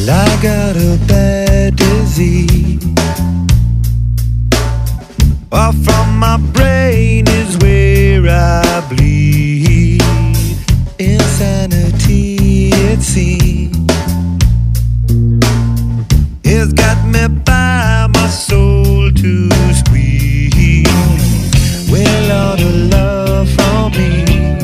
I got a bad disease. Far from my brain is where I bleed. Insanity, it seems, it's got me by my soul to squeeze. Well, all the love from me,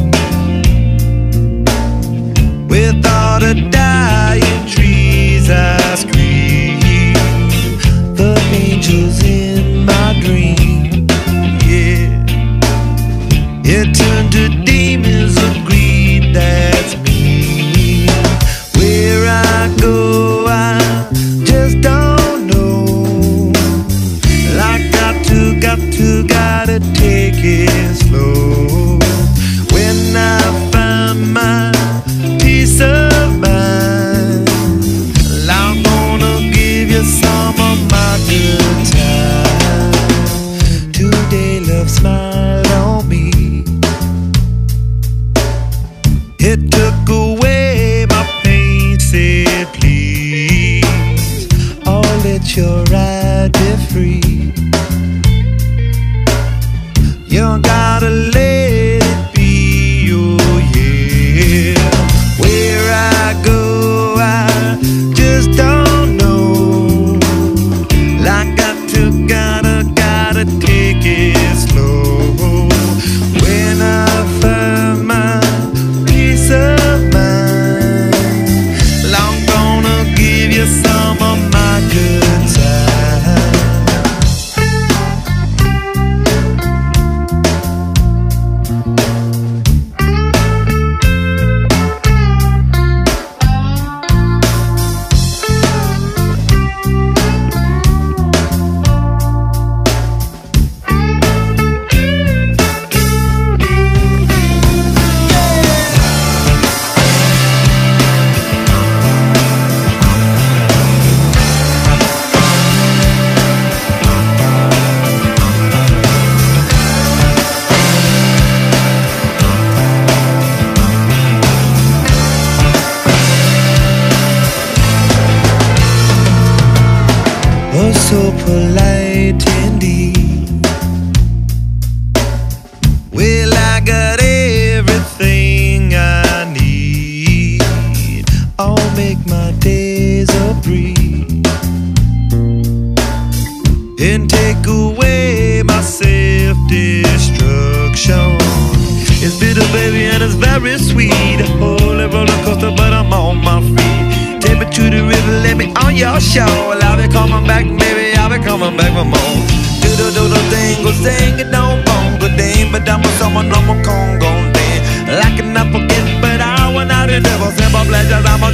with all the dying trees I scream. The angels in my dream, yeah, it turned to demons of greed. That's me. Where I go, I just don't know. I gotta take it slow. When I find my peace of mind, I'm gonna give you some of my good time. Today love smiled on me. It took away my pain, said please, oh, let your ride be free. You gotta let it be, oh yeah. Where I go, I just don't know. I gotta take it slow. When I find my peace of mind, I'm gonna give you some of my good time. Oh, so polite indeed. Well, I got everything I need. I'll make my days a breeze and take away my self-destruction. It's bitter, baby, and it's very sweet. A holy roller coaster, but I'm on my feet. Take me to the river, let me on your show. Well, I'll be coming back, baby, I'll be coming back for more. Do thing, go sing it, don't bongo ding. But I'm a someone, I'm a Congo ding. Like an apple kid, but I want out the devil. Simple pleasures, I'm a